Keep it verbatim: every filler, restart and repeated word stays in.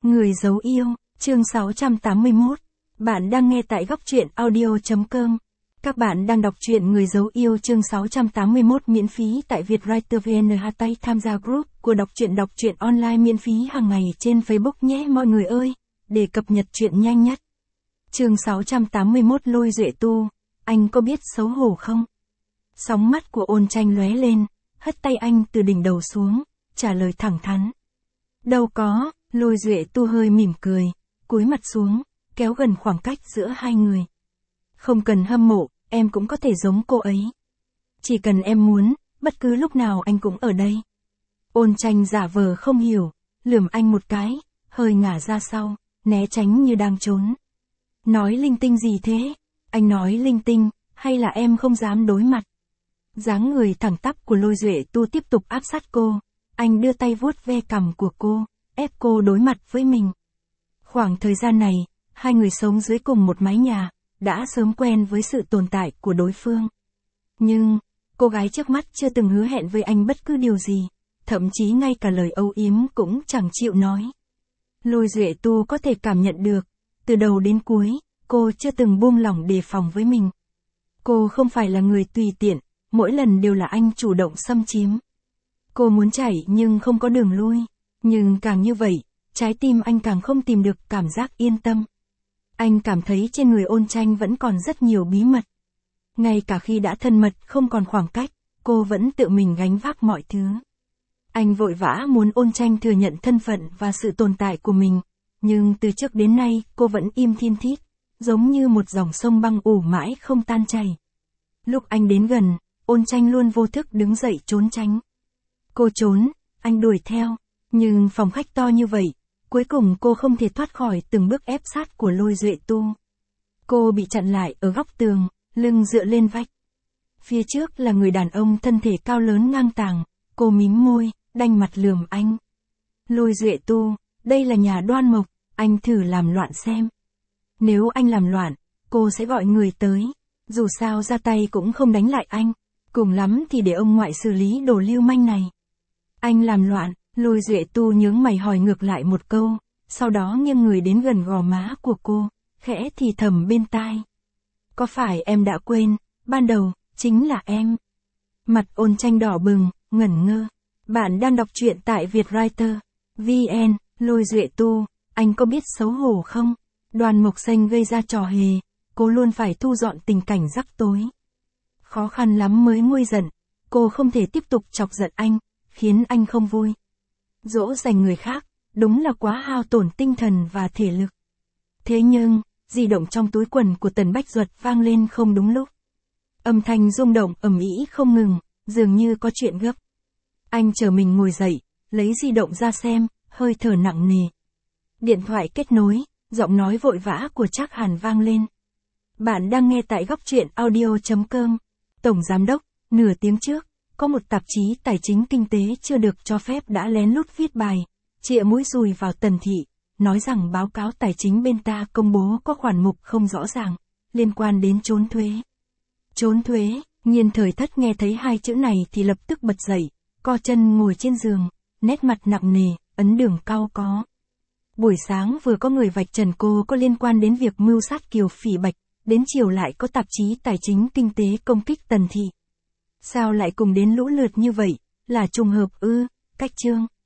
Người giấu yêu, chương sáu trăm tám mươi mốt. Bạn đang nghe tại góc truyện audio.com. Các bạn đang đọc truyện Người giấu yêu chương sáu trăm tám mươi mốt miễn phí tại Vietwriter vê en. Hashtag tham gia group của đọc truyện đọc truyện online miễn phí hàng ngày trên Facebook nhé mọi người ơi, để cập nhật truyện nhanh nhất. Chương sáu trăm tám mươi mốt Lôi Duệ Tu, anh có biết xấu hổ không? Sóng mắt của Ôn Tranh lóe lên, hất tay anh từ đỉnh đầu xuống, trả lời thẳng thắn. Đâu có. Lôi Duệ Tu hơi mỉm cười, cúi mặt xuống, kéo gần khoảng cách giữa hai người. Không cần hâm mộ, em cũng có thể giống cô ấy. Chỉ cần em muốn, bất cứ lúc nào anh cũng ở đây. Ôn Tranh giả vờ không hiểu, lườm anh một cái, hơi ngả ra sau, né tránh như đang trốn. Nói linh tinh gì thế? Anh nói linh tinh, hay là em không dám đối mặt? Dáng người thẳng tắp của Lôi Duệ Tu tiếp tục áp sát cô, anh đưa tay vuốt ve cằm của cô, ép cô đối mặt với mình. Khoảng thời gian này, hai người sống dưới cùng một mái nhà, đã sớm quen với sự tồn tại của đối phương. Nhưng, cô gái trước mắt chưa từng hứa hẹn với anh bất cứ điều gì, thậm chí ngay cả lời âu yếm cũng chẳng chịu nói. Lôi Duệ Tu có thể cảm nhận được, từ đầu đến cuối, cô chưa từng buông lỏng đề phòng với mình. Cô không phải là người tùy tiện, mỗi lần đều là anh chủ động xâm chiếm. Cô muốn chạy nhưng không có đường lui. Nhưng càng như vậy, trái tim anh càng không tìm được cảm giác yên tâm. Anh cảm thấy trên người Ôn Tranh vẫn còn rất nhiều bí mật. Ngay cả khi đã thân mật không còn khoảng cách, cô vẫn tự mình gánh vác mọi thứ. Anh vội vã muốn Ôn Tranh thừa nhận thân phận và sự tồn tại của mình, nhưng từ trước đến nay cô vẫn im thiên thít, giống như một dòng sông băng ủ mãi không tan chảy. Lúc anh đến gần, Ôn Tranh luôn vô thức đứng dậy trốn tránh. Cô trốn, anh đuổi theo. Nhưng phòng khách to như vậy, cuối cùng cô không thể thoát khỏi từng bước ép sát của Lôi Duệ Tu. Cô bị chặn lại ở góc tường, lưng dựa lên vách. Phía trước là người đàn ông thân thể cao lớn ngang tàng, cô mím môi, đanh mặt lườm anh. Lôi Duệ Tu, đây là nhà Đoan Mộc, anh thử làm loạn xem. Nếu anh làm loạn, cô sẽ gọi người tới, dù sao ra tay cũng không đánh lại anh, cùng lắm thì để ông ngoại xử lý đồ lưu manh này. Anh làm loạn. Lôi Duệ Tu nhướng mày hỏi ngược lại một câu, sau đó nghiêng người đến gần gò má của cô, khẽ thì thầm bên tai. Có phải em đã quên, ban đầu, chính là em. Mặt Ôn Tranh đỏ bừng, ngẩn ngơ. Bạn đang đọc truyện tại Vietwriter vê en. Lôi Duệ Tu, anh có biết xấu hổ không? Đoan Mộc Xanh gây ra trò hề, cô luôn phải thu dọn tình cảnh rắc tối. Khó khăn lắm mới nguôi giận, cô không thể tiếp tục chọc giận anh, khiến anh không vui. Dỗ dành người khác, đúng là quá hao tổn tinh thần và thể lực. Thế nhưng, di động trong túi quần của Tần Bách Duật vang lên không đúng lúc. Âm thanh rung động ầm ĩ không ngừng, dường như có chuyện gấp. Anh chờ mình ngồi dậy, lấy di động ra xem, hơi thở nặng nề. Điện thoại kết nối, giọng nói vội vã của Trác Hàn vang lên. Bạn đang nghe tại góc truyện audio.com. Tổng Giám đốc, nửa tiếng trước, có một tạp chí tài chính kinh tế chưa được cho phép đã lén lút viết bài, chĩa mũi dùi vào Tần Thị, nói rằng báo cáo tài chính bên ta công bố có khoản mục không rõ ràng, liên quan đến trốn thuế. Trốn thuế, Nhiên Thời Thất nghe thấy hai chữ này thì lập tức bật dậy, co chân ngồi trên giường, nét mặt nặng nề, ấn đường cau có. Buổi sáng vừa có người vạch trần cô có liên quan đến việc mưu sát Kiều Phỉ Bạch, đến chiều lại có tạp chí tài chính kinh tế công kích Tần Thị. Sao lại cùng đến lũ lượt như vậy, là trùng hợp ư? Cách chương.